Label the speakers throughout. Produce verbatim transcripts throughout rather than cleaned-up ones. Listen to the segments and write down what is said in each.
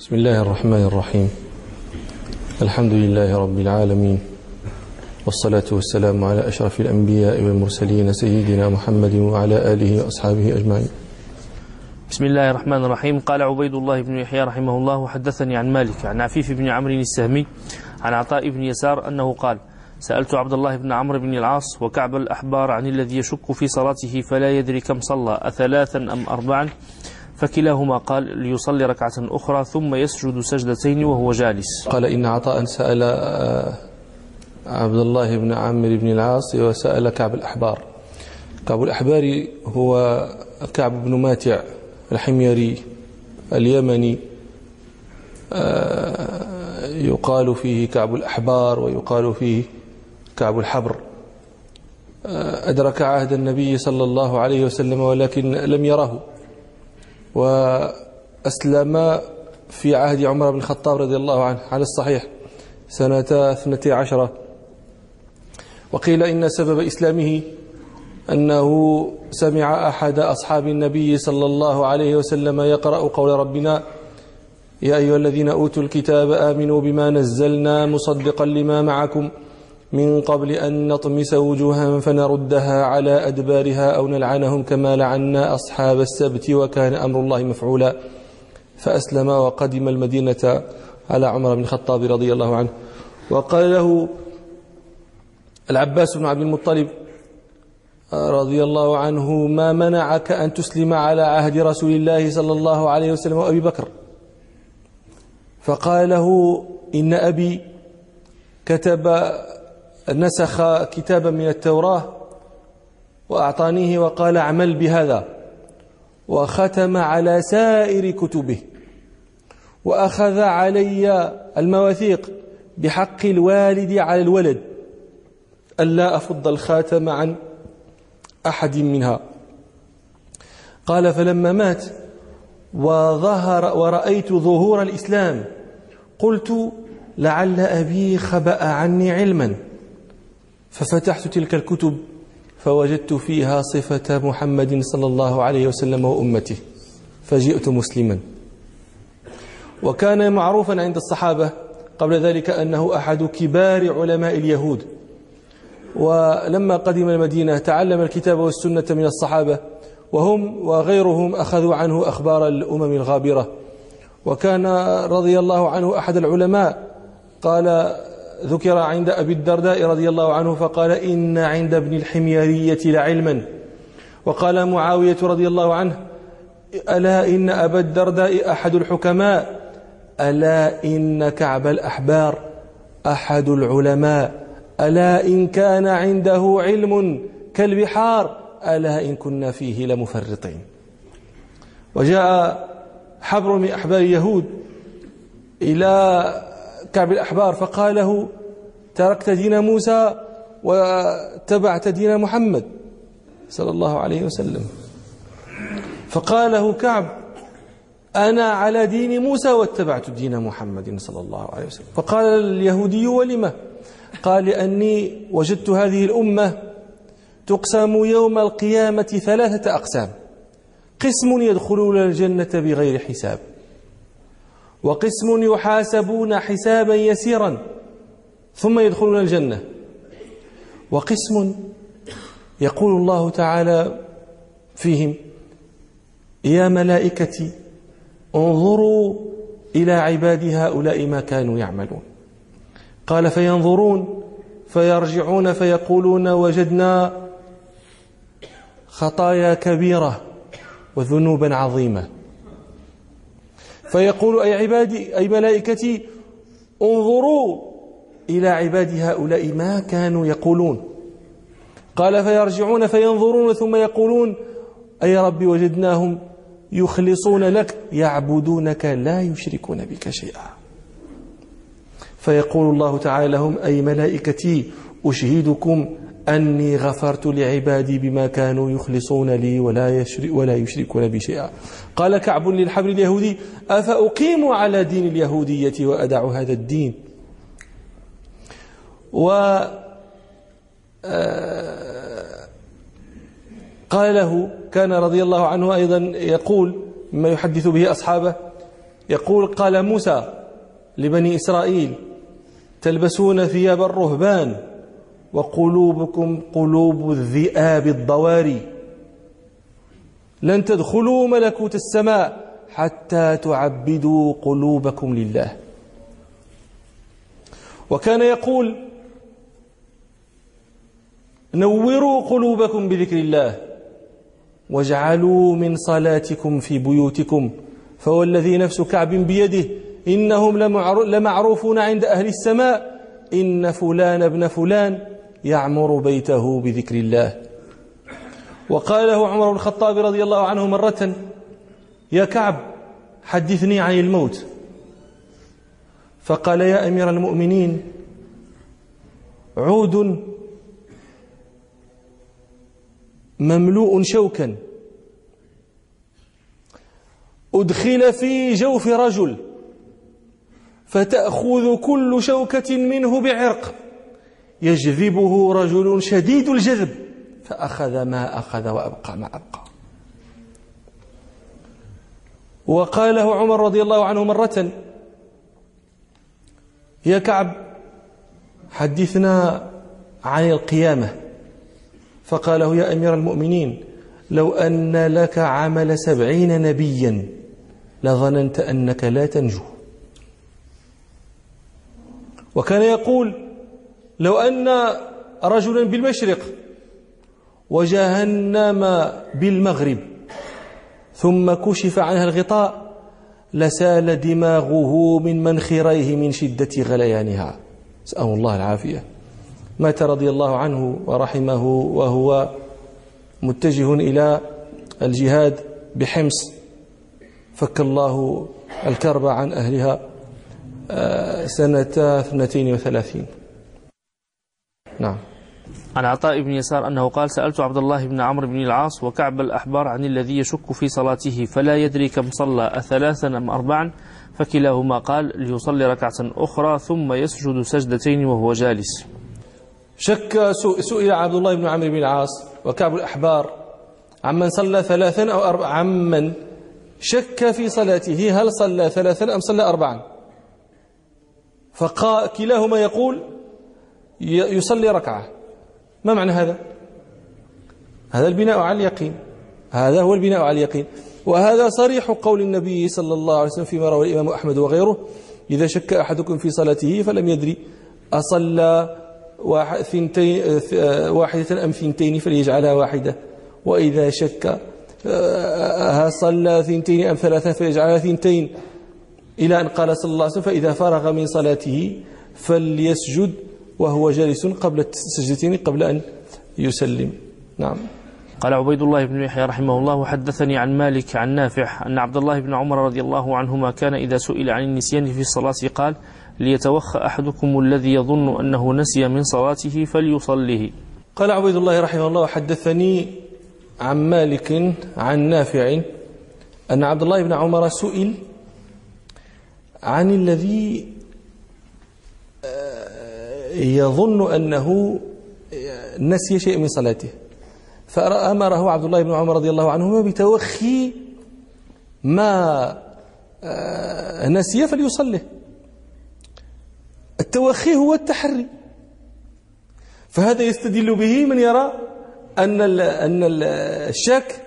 Speaker 1: بسم الله الرحمن الرحيم. الحمد لله رب العالمين، والصلاة والسلام على أشرف الأنبياء والمرسلين سيدنا محمد وعلى آله وأصحابه أجمعين.
Speaker 2: بسم الله الرحمن الرحيم. قال عبيد الله بن يحيى رحمه الله: وحدثني عن مالك عن عفيف بن عمرو السهمي عن عطاء بن يسار أنه قال: سألت عبد الله بن عمرو بن العاص وكعب الأحبار عن الذي يشك في صلاته فلا يدري كم صلى أثلاثا أم أربعا، فكلاهما قال: ليصلي ركعة أخرى ثم يسجد سجدتين وهو جالس.
Speaker 1: قال: إن عطاء سأل عبد الله بن عمرو بن العاص وسأل كعب الأحبار. كعب الأحبار هو كعب بن ماتع الحميري اليمني، يقال فيه كعب الأحبار ويقال فيه كعب الحبر. أدرك عهد النبي صلى الله عليه وسلم ولكن لم يره، وأسلم في عهد عمر بن الخطاب رضي الله عنه على الصحيح سنة اثنتي عشرة. وقيل إن سبب إسلامه أنه سمع أحد أصحاب النبي صلى الله عليه وسلم يقرأ قول ربنا: يا أيها الذين أوتوا الكتاب آمنوا بما نزلنا مصدقا لما معكم من قبل أن نطمس وجوها فنردها على أدبارها أو نلعنهم كما لعنا أصحاب السبت وكان أمر الله مفعولا. فأسلم وقدم المدينة على عمر بن الخطاب رضي الله عنه. وقال له العباس بن عبد المطلب رضي الله عنه: ما منعك أن تسلم على عهد رسول الله صلى الله عليه وسلم وأبي بكر؟ فقال له: إن أبي كتب نسخ كتابا من التوراة وأعطانيه وقال: اعمل بهذا، وختم على سائر كتبه، وأخذ علي المواثيق بحق الوالد على الولد ألا أفض الخاتم عن أحد منها. قال: فلما مات وظهر ورأيت ظهور الإسلام قلت: لعل أبي خبأ عني علما، ففتحت تلك الكتب فوجدت فيها صفة محمد صلى الله عليه وسلم وأمته، فجئت مسلما. وكان معروفا عند الصحابة قبل ذلك أنه أحد كبار علماء اليهود، ولما قدم المدينة تعلم الكتاب والسنة من الصحابة، وهم وغيرهم أخذوا عنه أخبار الأمم الغابرة. وكان رضي الله عنه أحد العلماء، قال ذكر عند أبي الدرداء رضي الله عنه فقال: إن عند ابن الحميرية لعلما. وقال معاوية رضي الله عنه: ألا إن أبا الدرداء أحد الحكماء، ألا إن كعب الأحبار أحد العلماء، ألا إن كان عنده علم كالبحار، ألا إن كنا فيه لمفرطين. وجاء حبر من أحبار اليهود إلى كعب الأحبار فقال له: تركت دين موسى واتبعت دين محمد صلى الله عليه وسلم. فقال له كعب: أنا على دين موسى واتبعت دين محمد صلى الله عليه وسلم. فقال اليهودي: ولم؟ قال: لأني وجدت هذه الأمة تقسم يوم القيامة ثلاثة أقسام: قسم يدخلون الجنة بغير حساب، وقسم يحاسبون حسابا يسيرا ثم يدخلون الجنة، وقسم يقول الله تعالى فيهم: يا ملائكتي انظروا إلى عبادي هؤلاء ما كانوا يعملون. قال: فينظرون فيرجعون فيقولون: وجدنا خطايا كبيرة وذنوبا عظيمة. فيقول: أي عبادي أي ملائكتي انظروا إلى عباد هؤلاء ما كانوا يقولون. قال: فيرجعون فينظرون ثم يقولون: أي ربي وجدناهم يخلصون لك يعبدونك لا يشركون بك شيئا. فيقول الله تعالى لهم: أي ملائكتي أشهدكم أني غفرت لعبادي بما كانوا يخلصون لي ولا يشرك ولا يشركون بي شيئا. قال كعب للحبر اليهودي: أفأقيم على دين اليهودية وأدع هذا الدين؟ و قال له، كان رضي الله عنه أيضا يقول مما يحدث به أصحابه: يقول قال موسى لبني إسرائيل تلبسون ثياب الرهبان وقلوبكم قلوب الذئاب الضواري لن تدخلوا ملكوت السماء حتى تعبدوا قلوبكم لله. وكان يقول نوروا قلوبكم بذكر الله واجعلوا من صلاتكم في بيوتكم فوالذي نفس كعب بيده إنهم لمعروفون عند أهل السماء إن فلان ابن فلان يعمر بيته بذكر الله. وقال له عمر بن الخطاب رضي الله عنه مرة يا كعب حدثني عن الموت، فقال يا أمير المؤمنين عود مملوء شوكا أدخل في جوف رجل فتأخذ كل شوكة منه بعرق يجذبه رجل شديد الجذب فأخذ ما أخذ وأبقى ما أبقى. وقال له عمر رضي الله عنه مرة يا كعب حدثنا عن القيامة، فقال له يا أمير المؤمنين لو أن لك عمل سبعين نبيا لظننت أنك لا تنجو. وكان يقول لو أن رجلا بالمشرق وجهنم بالمغرب ثم كشف عنها الغطاء لسال دماغه من منخريه من شدة غليانها، نسأل الله العافية. مات رضي الله عنه ورحمه وهو متجه إلى الجهاد بحمص، فك الله الكرب عن أهلها سنة اثنتين وثلاثين. نعم.
Speaker 2: عن عطاء بن يسار أنه قال سألت عبد الله بن عمرو بن العاص وكعب الأحبار عن الذي يشك في صلاته فلا يدري كم صلى أثلاثا أم أربعا، فكلاهما قال ليصلي ركعة أخرى ثم يسجد سجدتين وهو جالس.
Speaker 1: شك سئل عبد الله بن عمرو بن العاص وكعب الأحبار عمن صلى ثلاثا أو أربعا، عمن شك في صلاته هل صلى ثلاثا أم صلى أربعا، فكلاهما يقول يصلي ركعة. ما معنى هذا؟ هذا البناء على اليقين، هذا هو البناء على اليقين، وهذا صريح قول النبي صلى الله عليه وسلم فيما روى الإمام أحمد وغيره إذا شك أحدكم في صلاته فلم يدري أصلى واحدة أم ثنتين فليجعلها واحدة، وإذا شك صلى ثنتين أم ثلاثة فليجعلها ثنتين، إلى أن قال صلى الله عليه وسلم فإذا فرغ من صلاته فليسجد وهو جالس قبل السجدتين قبل أن يسلم. نعم.
Speaker 2: قال عبيد الله بن يحيى رحمه الله حدثني عن مالك عن نافع أن عبد الله بن عمر رضي الله عنهما كان إذا سئل عن النسيان في الصلاة قال ليتوخى أحدكم الذي يظن أنه نسي من صلاته فليصليه.
Speaker 1: قال عبيد الله رحمه الله حدثني عن مالك عن نافع أن عبد الله بن عمر سئل عن الذي يظن أنه نسي شيء من صلاته، فأمره عبد الله بن عمر رضي الله عنهما بتوخي ما نسي فليصليه. التوخي هو التحري، فهذا يستدل به من يرى أن أن الشك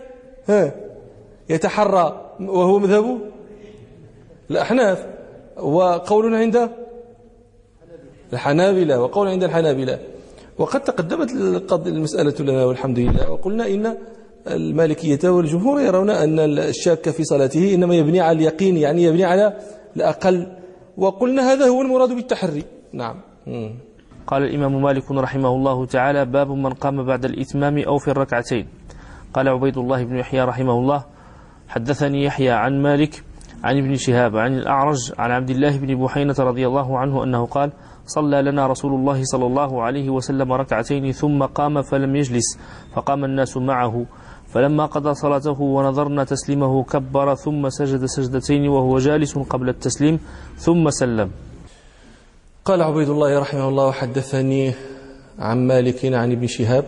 Speaker 1: يتحرى، وهو مذهب الأحناف وقول عند الحنابلة وقول عند الحنابلة. وقد تقدمت المسألة لنا والحمد لله، وقلنا إن المالكية والجمهور يرون أن الشاك في صلاته إنما يبني على اليقين، يعني يبني على الأقل، وقلنا هذا هو المراد بالتحري. نعم.
Speaker 2: قال الإمام مالك رحمه الله تعالى باب من قام بعد الإتمام أو في الركعتين. قال عبيد الله بن يحيى رحمه الله حدثني يحيى عن مالك عن ابن شهاب عن الأعرج عن عبد الله بن بحينة رضي الله عنه أنه قال صلى لنا رسول الله صلى الله عليه وسلم ركعتين ثم قام فلم يجلس فقام الناس معه، فلما قضى صلاته ونظرنا تسليمه كبر ثم سجد سجدتين وهو جالس قبل التسليم ثم سلم.
Speaker 1: قال عبيد الله رحمه الله حدثني عن مالك عن ابن شهاب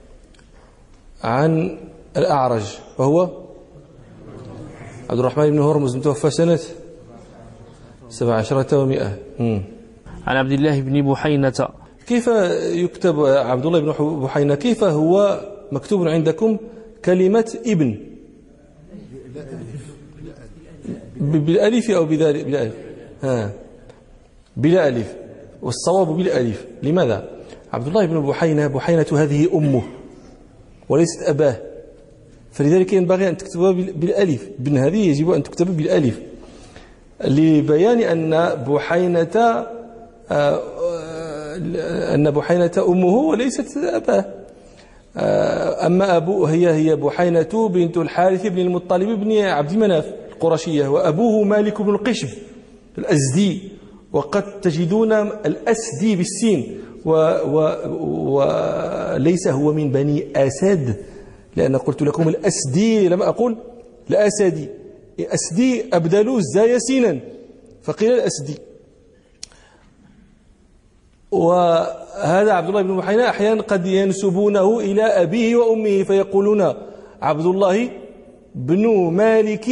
Speaker 1: عن الأعرج وهو عبد الرحمن بن هرمز متوفى سنة سبع عشرة ومئة.
Speaker 2: عن عبد الله بن بحينة.
Speaker 1: كيف يكتب عبد الله بن بحينة؟ كيف هو مكتوب عندكم كلمة ابن بالألف أو بالألف؟ ها بلا ألف، والصواب بالألف. لماذا؟ عبد الله بن بحينة، بحينة هذه أمه وليست أباه، فلذلك ينبغي أن تكتبها بالألف. ابن هذه يجب أن تكتب بالألف لبيان أن بحينة أن بحينة أمه وليست أباه. أما أبوه هي هي بحينة بنت الحارث بن المطلب بن عبد مناف القرشية، وأبوه مالك بن القشب الأزدي، وقد تجدون الأسدي بالسين، وليس هو من بني أسد، لأن قلت لكم الأسدي لم أقل الأسدي. أسدي أبدلوا الزاي سينا فقيل الأسدي. وهذا عبد الله بن بحينة أحيانا قد ينسبونه إلى أبيه وأمه فيقولون عبد الله بن مالك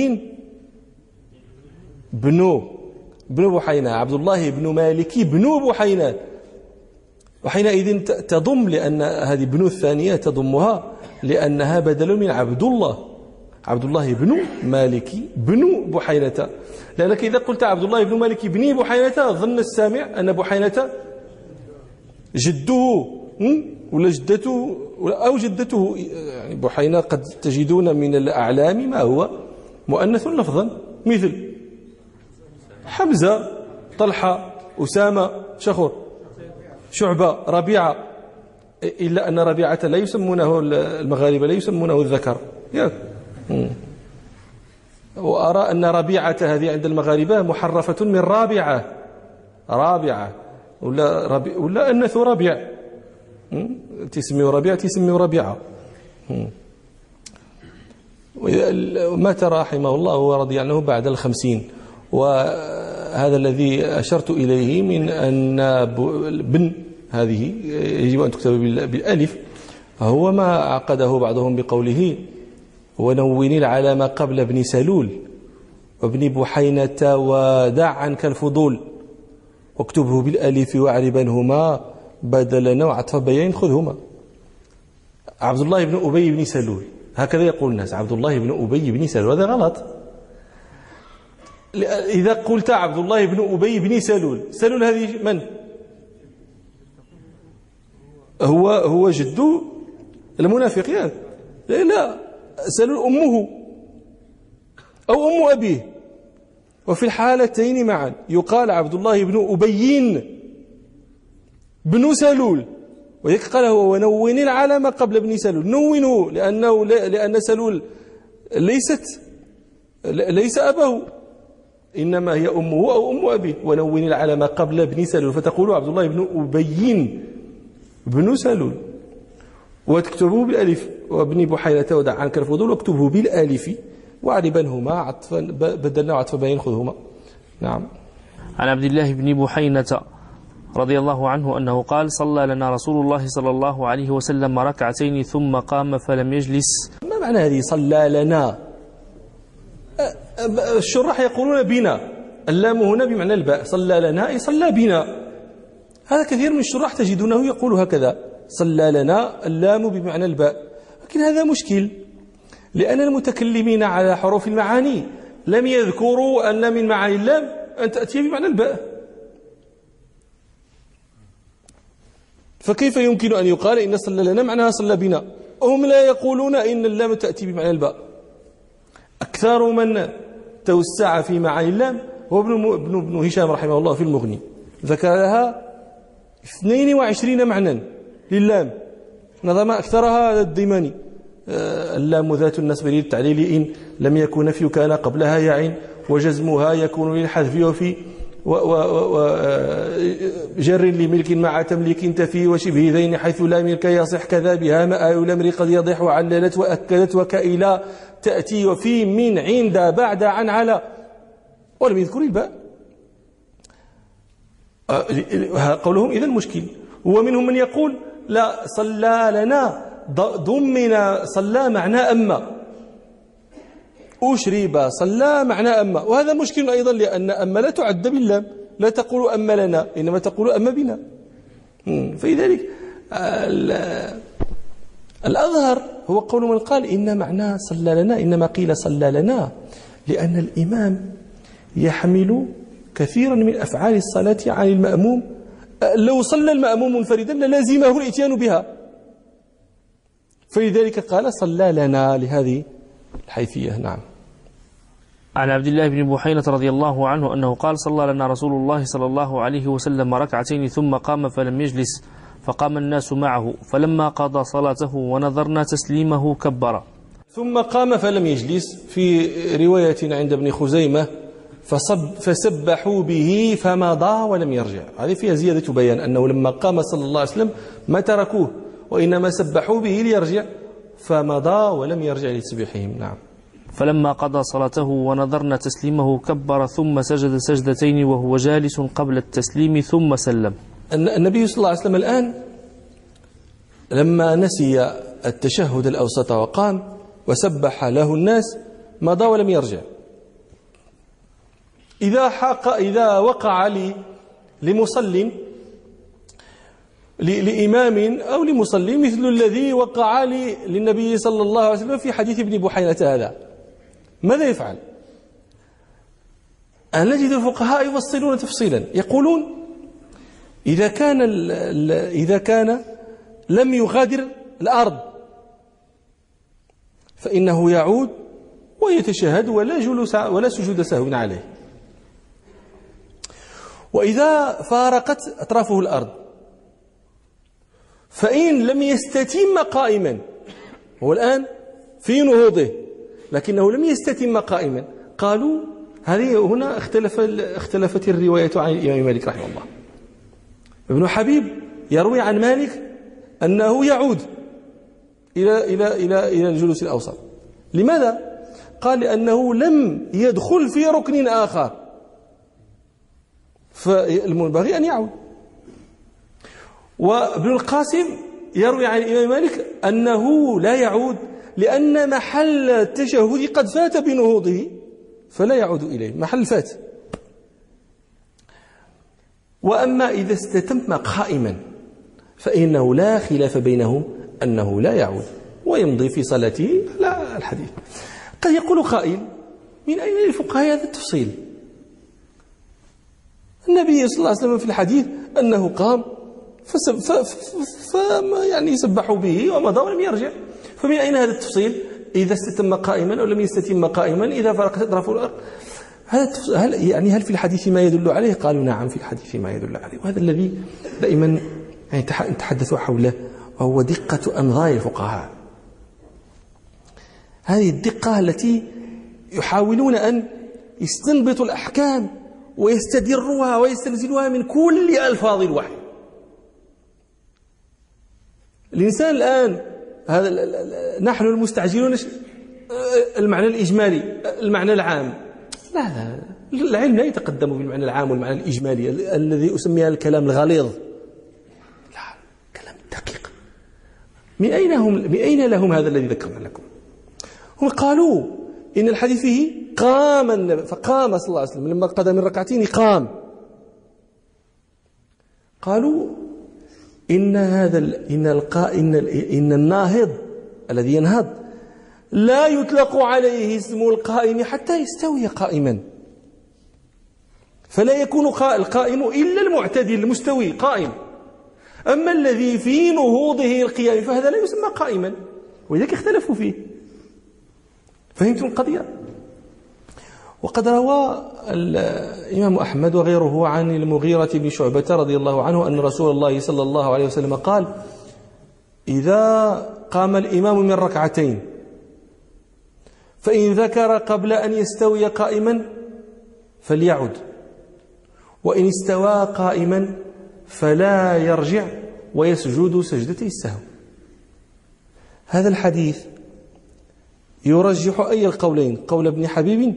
Speaker 1: بن بن بحينة، عبد الله بن مالك بن بحينة، وحينئذ تضم، لأن هذه بن الثانية تضمها لأنها بدل من عبد الله، عبد الله بن مالك بن بحينة. لأنك إذا قلت عبد الله بن مالك بن بحينة ظن السامع أن بحينة جده ولا جدته أو جدته. يعني بحينة قد تجدون من الأعلام ما هو مؤنث لفظا، مثل حمزة، طلحة، أسامة، شخور، شعبة، ربيعة، إلا أن ربيعة لا يسمونه المغاربة لا يسمونه الذكر. وأرى أن ربيعة هذه عند المغاربة محرفة من رابعة، رابعة ولا ربي ولا أنث ربيع، تسميه ربيع تسميه ربيعة. مات رحمه الله ورضي عنه بعد الخمسين. وهذا الذي أشرت إليه من أن بن هذه يجب أن تكتب بالألف هو ما عقده بعضهم بقوله ونوني العلامة قبل ابن سلول وابن بحينة ودع عنك الفضول واكتبه بالألف واعربنهما بدلا وعطف بيان خذهما. عبد الله بن أبي بن سلول هكذا يقول الناس، عبد الله بن أبي بن سلول، هذا غلط. إذا قلت عبد الله بن أبي بن سلول، سلول هذه من؟ هو هو جد المنافقين؟ لا لا، سلول أمه أو أم أبيه، وفي الحالتين معا يقال عبد الله بن أبي بن سلول، وذلك قال هو ونون العلامة قبل ابن سلول، نونه لأنه لأن سلول ليست ليس أباه، إنما هي أمه أو أم أبيه، ونون العلامة قبل ابن سلول، فتقول عبد الله بن أبي بن سلول وتكتبه بالألف، وابن بحينة ودع عنك الفضول واكتبه بالألف واعربنهما عطفا بدلنا عطف بين خذهما. نعم.
Speaker 2: عن عبد الله بن بحينة رضي الله عنه أنه قال صلى لنا رسول الله صلى الله عليه وسلم ركعتين ثم قام فلم يجلس.
Speaker 1: ما معنى هذه صلى لنا؟ الشراح يقولون بنا، اللام هنا بمعنى الباء، صلى لنا أي صلى بنا. هذا كثير من الشراح تجدونه يقول هكذا، صلى لنا اللام بمعنى الباء، لكن هذا مشكل، لأن المتكلمين على حروف المعاني لم يذكروا أن من معاني اللام أن تأتي بمعنى الباء، فكيف يمكن أن يقال إن صلى لنا معناها صلى بنا؟ هم لا يقولون إن اللام تأتي بمعنى الباء. أكثر من توسع في معاني اللام هو ابن ابن هشام رحمه الله في المغني، ذكر لها اثنين وعشرين معنى للام، نظم أكثرها الديماني. اللام ذات النصب للتعليل إن لم يكن نفي كان قبلها يعين، وجزمها يكون للحذف وفي وجر لملك مع تمليك تفي وشبه ذين حيث لا ملك يصح كذا بها ماء الأمر قد يضح وعللت وأكدت وكإلى تأتي وفي من عند بعد عن على، ولم يذكر الباء. قولهم إذن مشكل. ومنهم من يقول لا، صلى لنا ضمن صلى معنى أما، أشرب صلى معنى أما، وهذا مشكل أيضا لأن أما لا تعد باللام، لا تقول أما لنا إنما تقول أما بنا. فلذلك الأظهر هو قول من قال إن معنى صلى لنا إنما قيل صلى لنا لأن الإمام يحمل كثيرا من أفعال الصلاة عن المأموم، لو صلى المأموم منفردا للازمه الاتيان بها، فلذلك قال صلى لنا لهذه الحيثية. نعم.
Speaker 2: عن عبد الله بن بحينة رضي الله عنه أنه قال صلى لنا رسول الله صلى الله عليه وسلم ركعتين ثم قام فلم يجلس فقام الناس معه فلما قضى صلاته ونظرنا تسليمه كبر.
Speaker 1: ثم قام فلم يجلس في رواية عند ابن خزيمة فصب فسبحوا به فمضى ولم يرجع. هذه فيها زيادة بيان أنه لما قام صلى الله عليه وسلم ما تركوه وإنما سبحوا به ليرجع فمضى ولم يرجع لتسبيحهم. نعم.
Speaker 2: فلما قضى صلاته ونظرنا تسليمه كبر ثم سجد سجدتين وهو جالس قبل التسليم ثم سلم.
Speaker 1: النبي صلى الله عليه وسلم الآن لما نسي التشهد الأوسط وقام وسبح له الناس مضى ولم يرجع. إذا حق إذا وقع لي لمصل لإمام أو لمصلي مثل الذي وقع لي للنبي صلى الله عليه وسلم في حديث ابن بحينة هذا، ماذا يفعل؟ أن نجد الفقهاء يفصلون تفصيلا، يقولون إذا كان إذا كان لم يغادر الأرض فإنه يعود ويتشهد ولا جلوس ولا سجود سهو عليه. وإذا فارقت أطرافه الأرض فإن لم يستتم قائما، هو الآن في نهوضه لكنه لم يستتم قائما، قالوا هذه هنا اختلف اختلفت الرواية عن الإمام مالك رحمه الله. ابن حبيب يروي عن مالك أنه يعود إلى إلى إلى إلى الجلوس الأوسط. لماذا؟ قال لأنه لم يدخل في ركن آخر فالمنبغي أن يعود. وابن القاسم يروي عن الإمام مالك أنه لا يعود لأن محل التشهد قد فات بنهوضه فلا يعود إليه، محل فات. وأما إذا استتم قائما فإنه لا خلاف بينهم أنه لا يعود ويمضي في صلاته لا الحديث. قد يقول قائل من أين للفقهاء هذا التفصيل؟ النبي صلى الله عليه وسلم في الحديث أنه قام فما يعني سبحوا به ومضى ولم يرجع، فمن أين هذا التفصيل؟ إذا استتم قائما أو لم يستتم قائما، إذا فرقت أطراف الأرض، هل يعني هل في الحديث ما يدل عليه؟ قالوا نعم في الحديث ما يدل عليه. وهذا الذي دائما يعني نتحدث حوله وهو دقة أنظار الفقهاء. هذه الدقة التي يحاولون أن يستنبطوا الأحكام ويستدروها ويستنزلوها من كل ألفاظ الوحي. الإنسان الآن هذا نحن المستعجلون المعنى الإجمالي المعنى العام، لا لا العلم لا يتقدم بالمعنى العام والمعنى الإجمالي الذي أسميها الكلام الغليظ، لا كلام دقيق. من أين هم من أين لهم هذا الذي ذكرنا لكم؟ هم قالوا إن الحديث فيه قام النبي فقام صلى الله عليه وسلم لما قضى من ركعتين قام. قالوا إن هذا إن القا إن إن الناهض الذي ينهض لا يطلق عليه اسم القائم حتى يستوي قائما، فلا يكون القائم إلا المعتدل المستوي قائم، أما الذي في نهوضه القيام فهذا لا يسمى قائما، ولذلك اختلفوا فيه. فهمتم القضية؟ وقد روى الإمام أحمد وغيره عن المغيرة بن شعبة رضي الله عنه أن رسول الله صلى الله عليه وسلم قال: إذا قام الإمام من ركعتين فإن ذكر قبل أن يستوي قائما فليعد، وإن استوى قائما فلا يرجع ويسجد سجدتي السهو. هذا الحديث يرجح أي القولين، قول ابن حبيب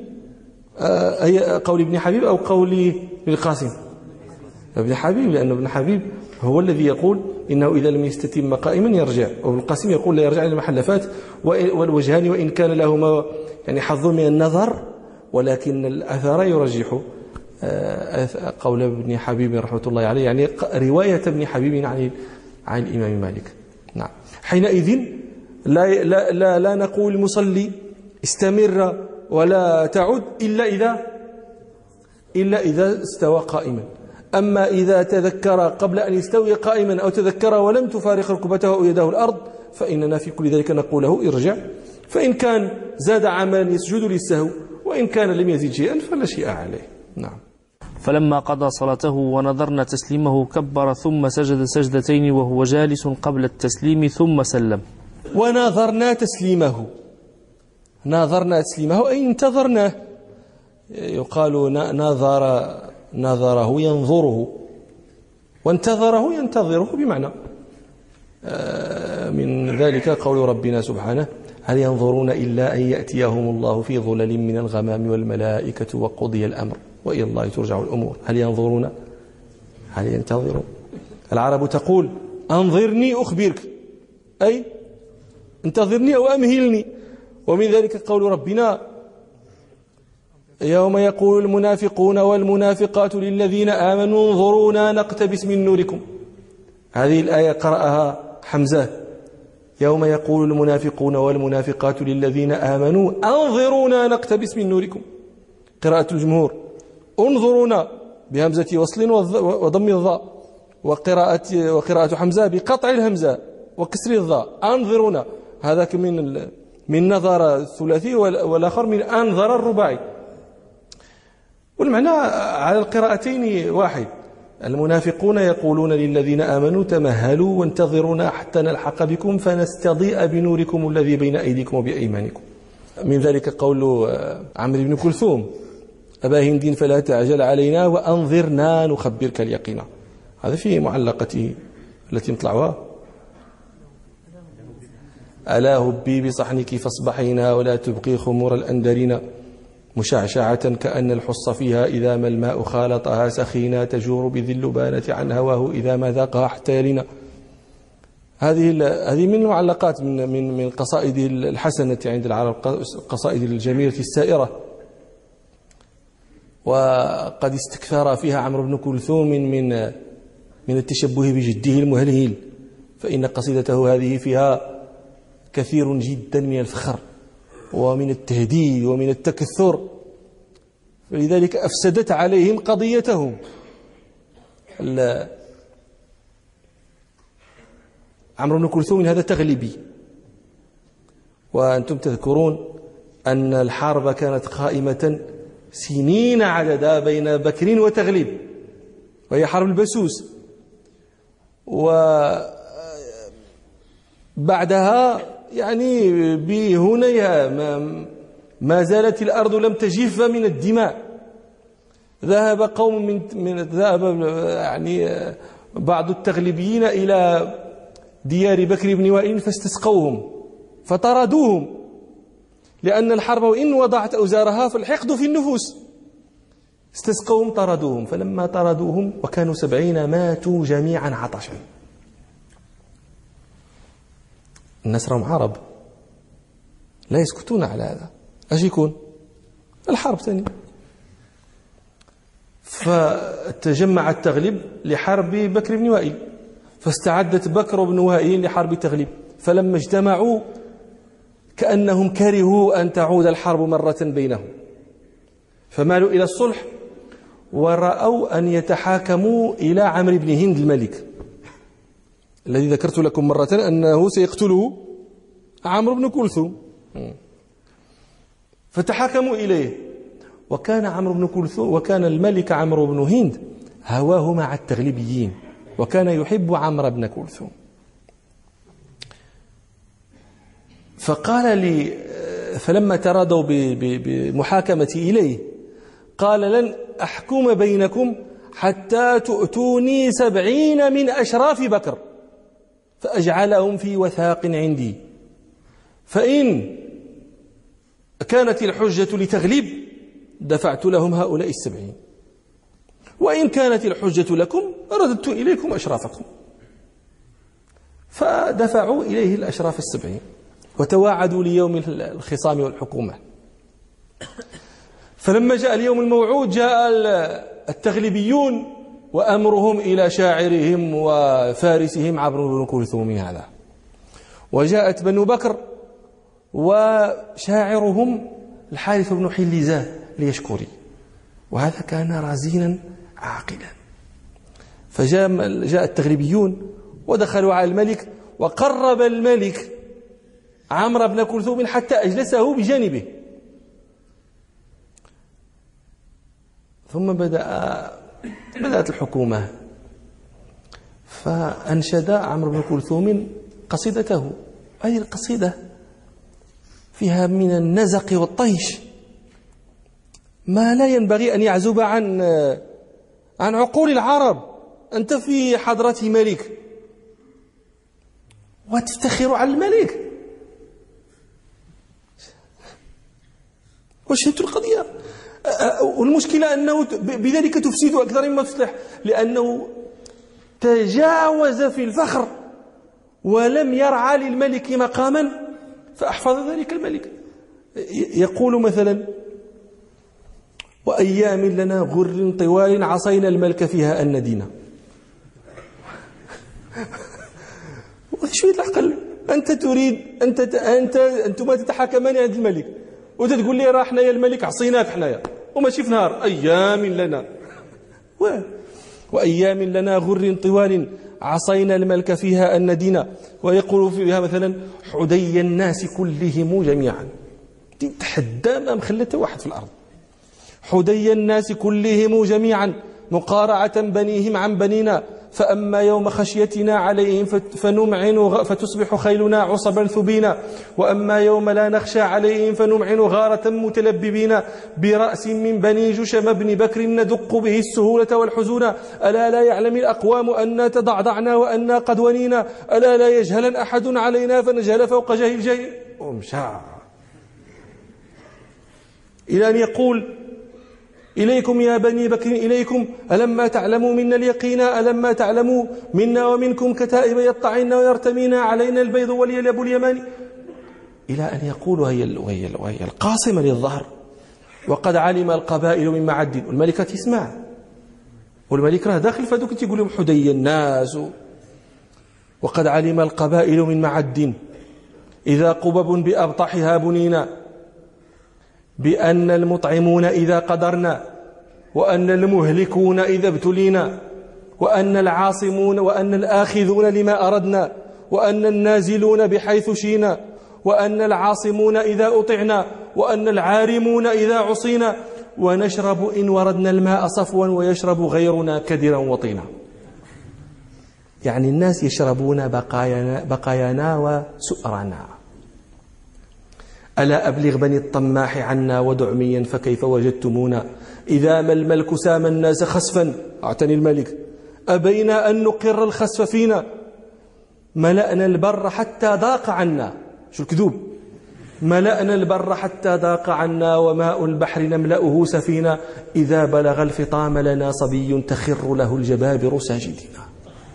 Speaker 1: أي قول ابن حبيب أو قول ابن القاسم؟ ابن حبيب، لأن ابن حبيب هو الذي يقول إنه إذا لم يستتم قائما يرجع، وابن القاسم يقول لا يرجع إلى المحلفات. والوجهان وإن كان لهما يعني حظ من النظر، ولكن الأثر يرجح قول ابن حبيب رحمة الله عليه، يعني رواية ابن حبيب عن عن الإمام مالك. نعم. حينئذ لا لا لا, لا نقول المصلي استمر ولا تعد إلا إذا إلا إذا استوى قائما. أما إذا تذكر قبل أن يستوي قائما أو تذكر ولم تفارق ركبته أو يده الأرض فإننا في كل ذلك نقول له ارجع، فإن كان زاد عملا يسجد للسهو، وإن كان لم يزد شيئا فلا شيء عليه. نعم.
Speaker 2: فلما قضى صلاته ونظرنا تسليمه كبر ثم سجد سجدتين وهو جالس قبل التسليم ثم سلم.
Speaker 1: وناظرنا تسليمه، ناظرنا تسليمه أي انتظرناه. يقال ناظر ناظره ينظره، وانتظره ينتظره، بمعنى من ذلك قول ربنا سبحانه هل ينظرون إلا أن يأتيهم الله في ظلل من الغمام والملائكة وقضي الأمر وإلى الله ترجع الأمور. هل ينظرون، هل ينتظرون. العرب تقول أنظرني أخبرك، أي انتظرني أو أمهلني. ومن ذلك قول ربنا يوم يقول المنافقون والمنافقات للذين آمنوا انظرونا نقتبس من نوركم. هذه الآية قرأها حمزة، يوم يقول المنافقون والمنافقات للذين آمنوا انظرونا نقتبس من نوركم. قراءة الجمهور انظرونا بهمزة وصل وضم الضاء، وقراءة وقراءة حمزة بقطع الهمزة وكسر الضاء انظرونا. هذا من من نظر الثلاثي، والآخر من أنظر الرباعي، والمعنى على القراءتين واحد. المنافقون يقولون للذين آمنوا تمهلوا وانتظرونا حتى نلحق بكم فنستضيء بنوركم الذي بين أيديكم وبأيمانكم. من ذلك قول عمرو بن كلثوم أبا هند فلا تعجل علينا وأنظرنا نخبرك اليقين. هذا في معلقته التي نطلعها ألا هبي بصحنك فاصبحينا ولا تبقي خمور الأندرين مشعشعة كأن الحص فيها إذا ما الماء خالطها سخينا تجور بذي اللبانة عن هواه إذا ما ذاقها احتالنا. هذه هذه من المعلقات من من من القصائد الحسنة عند العرب، قصائد الجميلة السائرة. وقد استكثر فيها عمرو بن كلثوم من من من التشبه بجده المهلهل، فإن قصيدته هذه فيها كثير جدا من الفخر ومن التهديد ومن التكثر، فلذلك أفسدت عليهم قضيتهم. عمرو بن كلثوم هذا تغلبي، وأنتم تذكرون أن الحرب كانت قائمة سنين عددا بين بكر وتغلب، وهي حرب البسوس. وبعدها يعني بهنيها ما, ما زالت الأرض لم تجف من الدماء. ذهب قوم من, من ذهب يعني بعض التغلبيين إلى ديار بكر بن وائل فاستسقوهم فطردوهم، لأن الحرب وإن وضعت أوزارها فالحقد في النفوس. استسقوهم طردوهم، فلما طردوهم وكانوا سبعين ماتوا جميعا عطشا. الناس راهم عرب لا يسكتون على هذا، اش يكون الحرب ثاني. فتجمع التغلب لحرب بكر بن وائل، فاستعدت بكر بن وائل لحرب تغلب، فلما اجتمعوا كأنهم كرهوا أن تعود الحرب مرة بينهم، فمالوا إلى الصلح ورأوا أن يتحاكموا إلى عمرو بن هند الملك الذي ذكرت لكم مرة أنه سيقتله عمرو بن كلثوم. فتحاكموا إليه، وكان عمرو بن كلثوم وكان الملك عمرو بن هند هواه مع التغلبيين، وكان يحب عمرو بن كلثوم. فقال لي فلما تراضوا بمحاكمتي إليه قال لن أحكم بينكم حتى تؤتوني سبعين من أشراف بكر فأجعلهم في وثاق عندي، فإن كانت الحجة لتغلب دفعت لهم هؤلاء السبعين، وإن كانت الحجة لكم رددت إليكم أشرافكم. فدفعوا إليه الأشراف السبعين وتواعدوا ليوم الخصام والحكومة. فلما جاء اليوم الموعود جاء التغلبيون وأمرهم إلى شاعرهم وفارسهم عمرو بن كلثوم هذا، وجاءت بنو بكر وشاعرهم الحارث بن حليزة ليشكري، وهذا كان رزينا عاقلا. فجاء جاء التغلبيون ودخلوا على الملك، وقرب الملك عمرو بن كلثوم حتى أجلسه بجانبه. ثم بدأ بدأت الحكومة، فأنشد عمرو بن كلثوم قصيدته. هذه القصيدة فيها من النزق والطيش ما لا ينبغي أن يعزب عن عن عقول العرب. أنت في حضرة ملك وتفتخر على الملك. وشهدت القضية، والمشكلة أنه بذلك تفسد أكثر مما تصلح، لأنه تجاوز في الفخر ولم يرعى للملك مقاما فأحفظ ذلك الملك. يقول مثلا: وأيام لنا غر طوال عصينا الملك فيها أن ندينا. شوية العقل. أنت تريد أنت أنت أنتما تتحاكمان عند الملك وتقول لي راه حنايا الملك عصيناك حنايا وماشي في نهار. أيام لنا وأيام لنا غر طوال عصينا الملك فيها أن ندينا. ويقول فيها مثلا: حدي الناس كلهم جميعا. تحدى ما مخلته واحد في الأرض. حدي الناس كلهم جميعا مقارعة بنيهم عن بنينا، فأما يوم خشيتنا عليهم فنمعن فتصبح خيلنا عصبا ثبينا، وأما يوم لا نخشى عليهم فنمعن غارة متلببين، برأس من بني جشم بن بكر ندق به السهولة والحزون، ألا لا يعلم الأقوام أنا تضعضعنا وأنا قد ونينا، ألا لا يجهل أحد علينا فنجهل فوق جهل جهل. ومشى إلى أن يقول: إليكم يا بني بكر إليكم ألما تعلموا منا اليقين، ألما تعلموا منا ومنكم كتائب يطعن ويرتمين علينا البيض وليلب اليماني، إلى أن يقول وهي, وهي, وهي القاصمة للظهر: وقد علم القبائل من معد. والملكة تسمع، والملك راه داخل فدوك تيقول لهم: حدي الناس. وقد علم القبائل من معد إذا قبب بأبطحها بنينا، بأن المطعمون إذا قدرنا، وأن المهلكون إذا ابتلينا، وأن العاصمون وأن الآخذون لما أردنا، وأن النازلون بحيث شينا، وأن العاصمون إذا أطعنا، وأن العارمون إذا عصينا، ونشرب إن وردنا الماء صفوا ويشرب غيرنا كدرا وطينا. يعني الناس يشربون بقايانا, بقايانا وسؤرنا. ألا أبلغ بني الطماح عنا ودعميا فكيف وجدتمونا، إذا ما الملك سام الناس خسفا، أعتني الملك، أبينا أن نقر الخسف فينا، ملأنا البر حتى ضاق عنا. شو الكذوب؟ ملأنا البر حتى ضاق عنا، وماء البحر نملأه سفينة، إذا بلغ الفطام لنا صبي تخر له الجبابر ساجدين.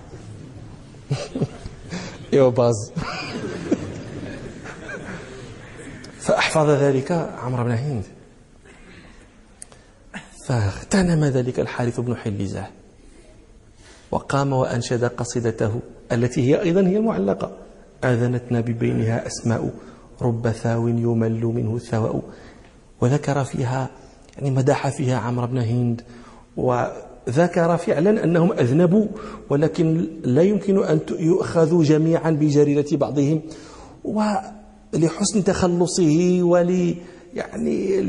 Speaker 1: يا باز. فأحفظ ذلك عمرو بن هند، فاغتنم ذلك الحارث بن حليزة وقام وأنشد قصيدته التي هي أيضا هي المعلقة: آذنتنا ببينها أسماء، رب ثاو يمل منه الثواء. وذكر فيها يعني مدح فيها عمرو بن هند، وذكر فعلا أنهم أذنبوا، ولكن لا يمكن أن يؤخذوا جميعا بجريرة بعضهم، ولحسن تخلصه ول يعني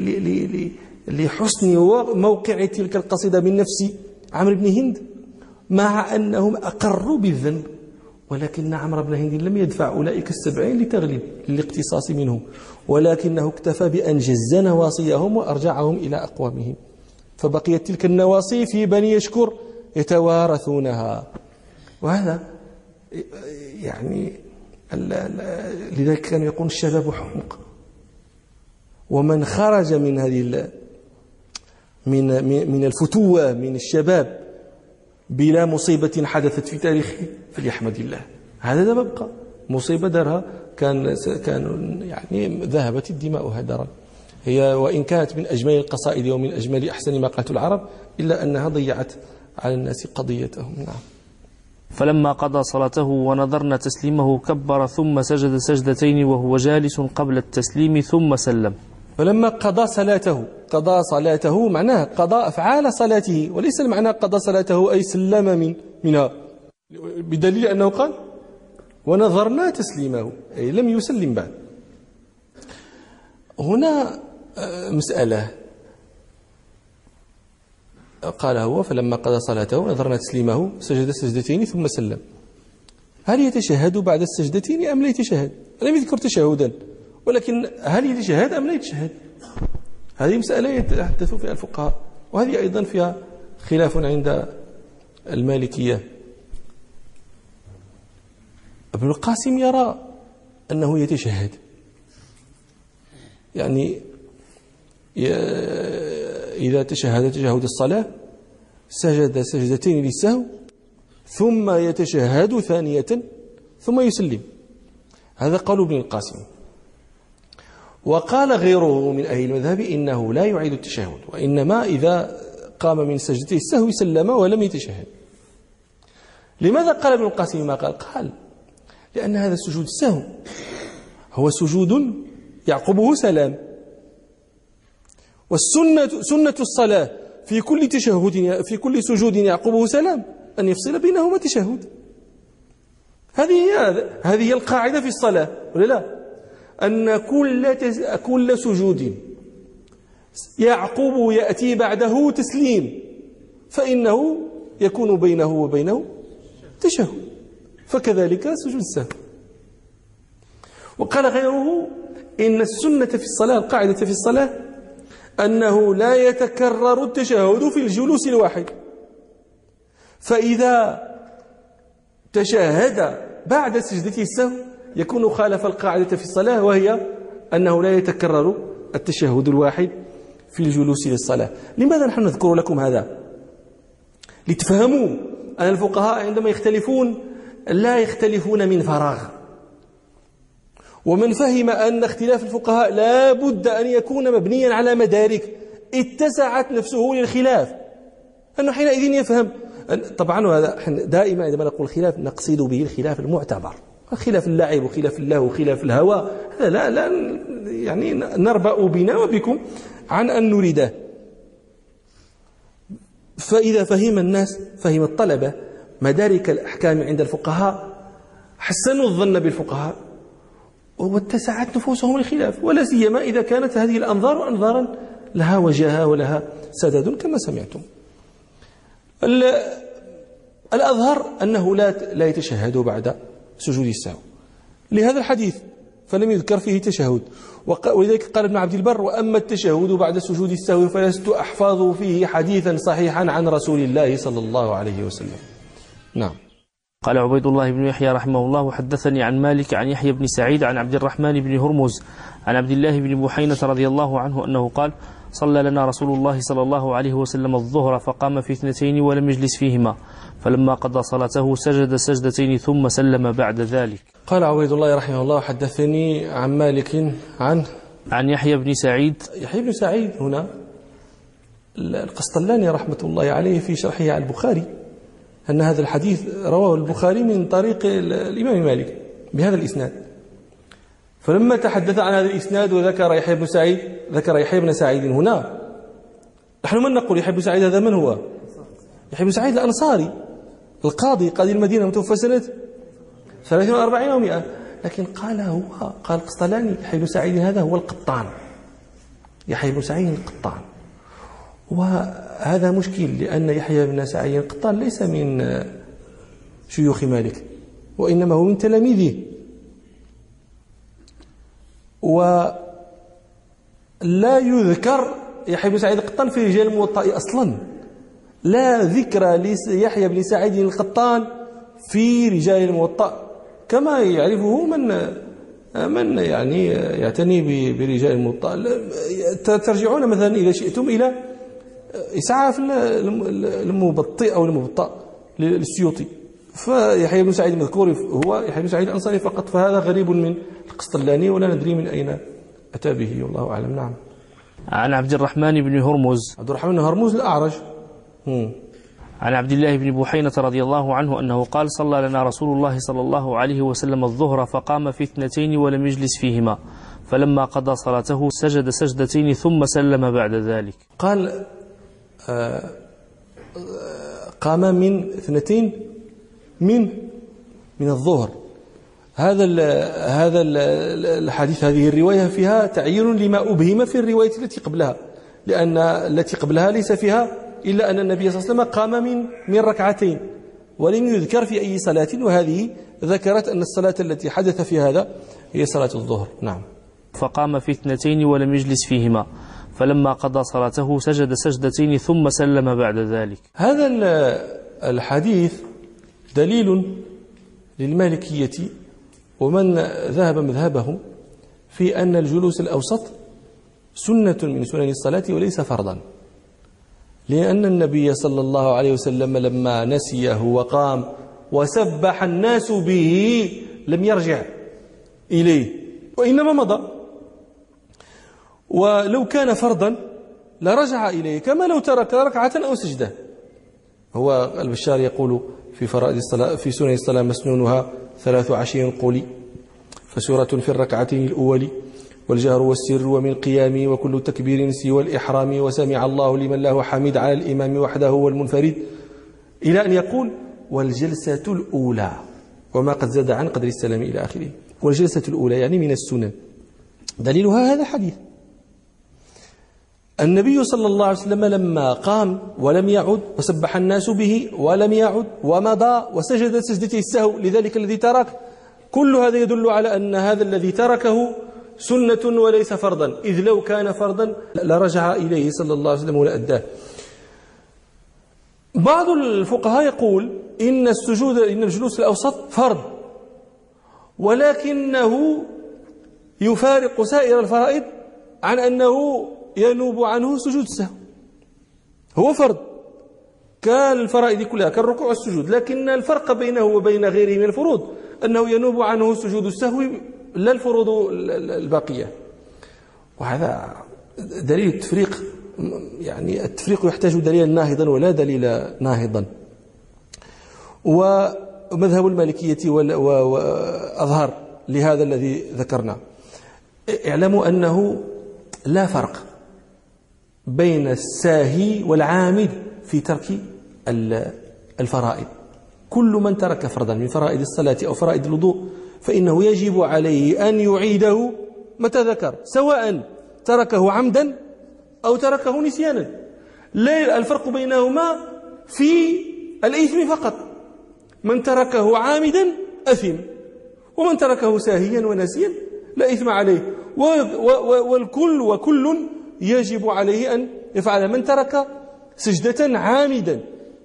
Speaker 1: لحسن موقع تلك القصيدة من نفس عمرو بن هند، مع أنهم أقروا بالذنب، ولكن عمرو بن هند لم يدفع أولئك السبعين لتغليب للاقتصاص منهم، ولكنه اكتفى بأن جز نواصيهم وأرجعهم إلى أقوامهم، فبقيت تلك النواصي في بني يشكر يتوارثونها. وهذا يعني لذلك كان يقول: الشباب حمق، ومن خرج من هذه من من الفتوة من الشباب بلا مصيبة حدثت في تاريخه فليحمد الله. هذا دابا بقى مصيبة دارها كان كان يعني ذهبت الدماء هدرا. هي وإن كانت من أجمل القصائد ومن أجمل أحسن ما قالت العرب إلا أنها ضيعت على الناس قضيتهم. نعم.
Speaker 2: فلما قضى صلاته ونظرنا تسليمه كبر ثم سجد سجدتين وهو جالس قبل التسليم ثم سلم.
Speaker 1: فلما قضى صلاته، قضى صلاته معناه قضى أفعال صلاته، وليس المعنى قضى صلاته أي سلم من منها، بدليل أنه قال ونظرنا تسليمه أي لم يسلم بعد. هنا مسألة قال هو فلما قضى صلاته نظرنا تسليمه سجد سجدتين ثم سلم. هل يتشهد بعد السجدتين أم لا يتشهد؟ لم يذكر تشهدا، ولكن هل يتشهد أم لا يتشهد؟ هذه مسألة يتحدث فيها الفقهاء، وهذه أيضا فيها خلاف عند المالكية. ابن القاسم يرى أنه يتشهد، يعني إذا تشهد تشهد الصلاة سجد سجدتين للسهو ثم يتشهد ثانية ثم يسلم. هذا قول ابن القاسم. وقال غيره من أهل المذهب إنه لا يعيد التشهد، وإنما إذا قام من سجدته السهو سلم ولم يتشهد. لماذا قال ابن القاسم ما قال؟ قال لأن هذا سجود السهو هو سجود يعقبه سلام، والسنة سنة الصلاة في كل تشهد في كل سجود يعقبه سلام أن يفصل بينهما تشهد. هذه هي هذه هي القاعدة في الصلاة ولا لا؟ أن كل كل سجود يعقب يأتي بعده تسليم فإنه يكون بينه وبينه تشهد، فكذلك سجود السهو. وقال غيره إن السنة في الصلاة القاعدة في الصلاة أنه لا يتكرر التشهد في الجلوس الواحد، فإذا تشهد بعد سجدته السهو يكون خالف القاعدة في الصلاة، وهي أنه لا يتكرر التشهد الواحد في الجلوس للصلاة. لماذا نحن نذكر لكم هذا؟ لتفهموا أن الفقهاء عندما يختلفون لا يختلفون من فراغ، ومن فهم أن اختلاف الفقهاء لا بد أن يكون مبنيا على مدارك اتسعت نفسه للخلاف، أنه حينئذ يفهم. طبعا هذا دائما عندما نقول خلاف نقصد به الخلاف المعتبر، خلاف اللعب وخلاف الله وخلاف الهوى هذا لا لا يعني نربأ بنا وبكم عن أن نريده. فإذا فهم الناس فهم الطلبة مدارك الأحكام عند الفقهاء حسنوا الظن بالفقهاء واتسعت نفوسهم للخلاف، ولا سيما إذا كانت هذه الأنظار أنظارا لها وجاهة ولها سدد كما سمعتم. الأظهر أنه لا لا يتشهد بعد سجود السهو لهذا الحديث فلم يذكر فيه تشهد، ولذلك قال ابن عبد البر وأما التشهد بعد سجود السهو فلست أحفظ فيه حديثا صحيحا عن رسول الله صلى الله عليه وسلم. نعم.
Speaker 2: قال عبيد الله بن يحيى رحمه الله حدثني عن مالك عن يحيى بن سعيد عن عبد الرحمن بن هرمز عن عبد الله بن بحينة رضي الله عنه أنه قال صلى لنا رسول الله صلى الله عليه وسلم الظهر فقام في اثنتين ولم يجلس فيهما، فلما قضى صلاته سجد سجدتين ثم سلم بعد ذلك.
Speaker 1: قال عبيد الله رحمه الله حدثني عن مالك عن
Speaker 2: عن يحيى بن سعيد.
Speaker 1: يحيى بن سعيد هنا القسطلاني رحمة الله عليه في شرحه على البخاري أن هذا الحديث رواه البخاري من طريق الإمام مالك بهذا الإسناد، فلما تحدث عن هذا الإسناد وذكر يحيى بن سعيد ذكر يحيى بن سعيد هنا. نحن من نقول يحيى بن سعيد هذا من هو؟ يحيى بن سعيد الأنصاري القاضي قاضي المدينة متوفى سنة ثلاث وأربعين ومئة، لكن قال هو قال القسطلاني يحيى بن سعيد هذا هو القطان، يحيى بن سعيد القطان. وهذا مشكل لأن يحيى بن سعيد القطان ليس من شيوخ مالك وإنما هو من تلاميذه، ولا يذكر يحيى بن سعيد القطان في رجال الموطأ أصلا، لا ذكر ليحيى بن سعيد القطان في رجال الموطأ كما يعرفه من من يعني يعتني برجال الموطأ. ترجعون مثلا إذا شئتم إلى إسعاف المبطئ أو المبطأ للسيوطي. فيحيى بن سعيد المذكور هو يحيى بن سعيد الأنصاري فقط، فهذا غريب من القسطلاني ولا ندري من أين أتى به، والله أعلم. نعم.
Speaker 2: عن عبد الرحمن بن هرمز
Speaker 1: عبد الرحمن بن هرمز الأعرج. هم.
Speaker 2: عن عبد الله بن بحينة رضي الله عنه أنه قال صلى لنا رسول الله صلى الله عليه وسلم الظهر فقام في اثنتين ولم يجلس فيهما، فلما قضى صلاته سجد سجدتين ثم سلم بعد ذلك.
Speaker 1: قال آه قام من اثنتين من من الظهر. هذا ال هذا ال الحديث هذه الرواية فيها تعيين لما أبهم في الرواية التي قبلها، لأن التي قبلها ليس فيها إلا أن النبي صلى الله عليه وسلم قام من من ركعتين ولم يذكر في أي صلاة، وهذه ذكرت أن الصلاة التي حدث في هذا هي صلاة الظهر. نعم.
Speaker 2: فقام في اثنتين ولم يجلس فيهما، فلما قضى صلاته سجد سجدتين ثم سلم بعد ذلك.
Speaker 1: هذا الحديث دليل للمالكية ومن ذهب مذهبه في أن الجلوس الأوسط سنة من سنن الصلاة وليس فرضا، لأن النبي صلى الله عليه وسلم لما نسيه وقام وسبح الناس به لم يرجع إليه وإنما مضى، ولو كان فرضا لرجع إليه كما لو ترك ركعة أو سجدة. هو البشار يقول في فرائض الصلاة في سنن الصلاة مسنونها ثلاث عشر قولي، فسورة في الركعتين الأول والجهر والسر ومن قيام وكل تكبير سوى الإحرام وسمع الله لمن له حميد على الإمام وحده والمنفرد، إلى أن يقول والجلسة الأولى وما قد زاد عن قدر السلام إلى آخره. والجلسة الأولى يعني من السنن. دليلها هذا الحديث. النبي صلى الله عليه وسلم لما قام ولم يعد وسبح الناس به ولم يعد ومضى وسجد سجدتي السهو لذلك الذي ترك، كل هذا يدل على أن هذا الذي تركه سنة وليس فرضا، إذ لو كان فرضا لرجع إليه صلى الله عليه وسلم ولأداه. بعض الفقهاء يقول إن السجود إن الجلوس الأوسط فرض، ولكنه يفارق سائر الفرائض عن أنه ينوب عنه سجود السهو. هو فرض كالفرائض كلها كالركوع والسجود، لكن الفرق بينه وبين غيره من الفروض أنه ينوب عنه سجود السهو لا الفروض الباقية. وهذا دليل التفريق، يعني التفريق يحتاج دليلا ناهضا ولا دليل ناهضا. ومذهب المالكية وأظهر لهذا الذي ذكرنا. اعلموا أنه لا فرق بين الساهي والعامد في ترك الفرائض. كل من ترك فرضا من فرائض الصلاة أو فرائض الوضوء فإنه يجب عليه أن يعيده متى ذكر، سواء تركه عمدا أو تركه نسيانا. لا الفرق بينهما في الإثم فقط، من تركه عامدا أثم، ومن تركه ساهيا ونسيا لا إثم عليه. والكل وكل يجب عليه أن يفعل. من ترك سجدة عامدا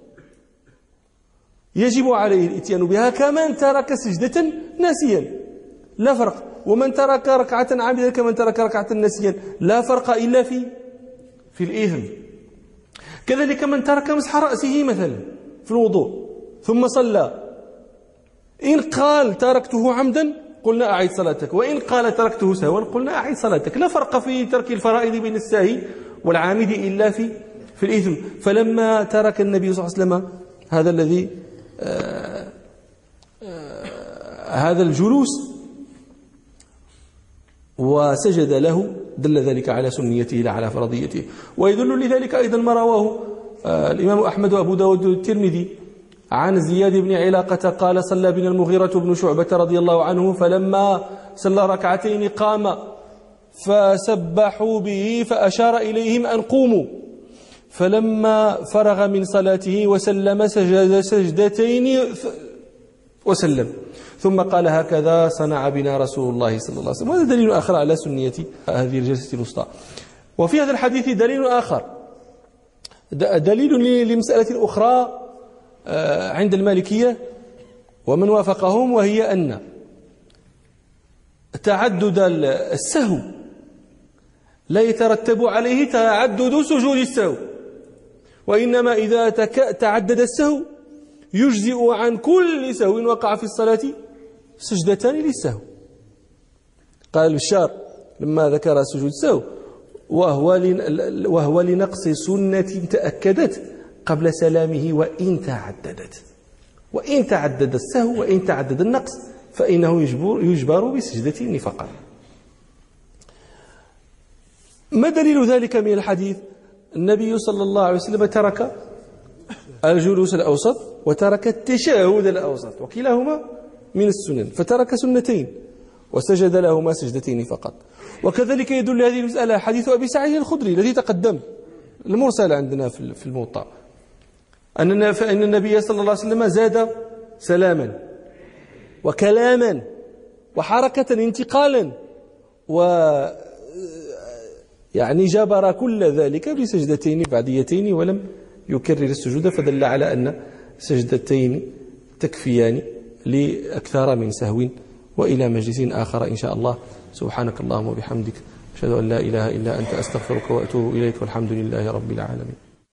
Speaker 1: يجب عليه الاتيان بها كمن ترك سجدة ناسيا، لا فرق. ومن ترك ركعة عامدا كمن ترك ركعة ناسيا، لا فرق إلا في في الإثم. كذلك من ترك مسح رأسه مثلا في الوضوء ثم صلى، إن قال تركته عمدا قلنا أعيد صلاتك، وإن قال تركته سهوا قلنا أعيد صلاتك. لا فرق في ترك الفرائض بين الساهي والعامد إلا في في الإثم. فلما ترك النبي صلى الله عليه وسلم هذا الذي آه آه هذا الجلوس وسجد له دل ذلك على سنيته لا على فرضيته. ويدل لذلك أيضا ما رواه آه الإمام أحمد وأبو داود والترمذي عن زياد بن علاقة قال صلى بنا المغيرة بن شعبة رضي الله عنه، فلما صلى ركعتين قام فسبحوا به فأشار إليهم أن قوموا، فلما فرغ من صلاته وسلم سجد سجدتين وسلم، ثم قال هكذا صنع بنا رسول الله صلى الله عليه وسلم. وهذا دليل آخر على سنية هذه الجلسة الوسطى. وفي هذا الحديث دليل آخر، دليل لمسألة أخرى عند المالكية ومن وافقهم، وهي أن تعدد السهو لا يترتب عليه تعدد سجود السهو. وإنما إذا تعدد السهو يجزئ عن كل سهو وقع في الصلاة سجدتان للسهو. قال البشار لما ذكر سجود السهو وهو وهو لنقص سنة تأكدت قبل سلامه وإن تعددت وإن تعدد السهو وإن تعدد النقص فإنه يجبر, يجبر بسجدتين فقط. ما دليل ذلك من الحديث؟ النبي صلى الله عليه وسلم ترك الجلوس الأوسط وترك التشهد الأوسط وكلاهما من السنن، فترك سنتين وسجد لهما سجدتين فقط. وكذلك يدل هذه المسألة حديث أبي سعيد الخدري الذي تقدم المرسل عندنا في الموطأ أن فإن النبي صلى الله عليه وسلم زاد سلاما وكلاما وحركة انتقالا و يعني جبر كل ذلك بسجدتين بعديتين ولم يكرر السجود، فدل على أن سجدتين تكفيان لأكثر من سهو. وإلى مجلس آخر إن شاء الله. سبحانك اللهم وبحمدك أشهد أن لا إله إلا أنت أستغفرك وأتوب إليك والحمد لله رب العالمين.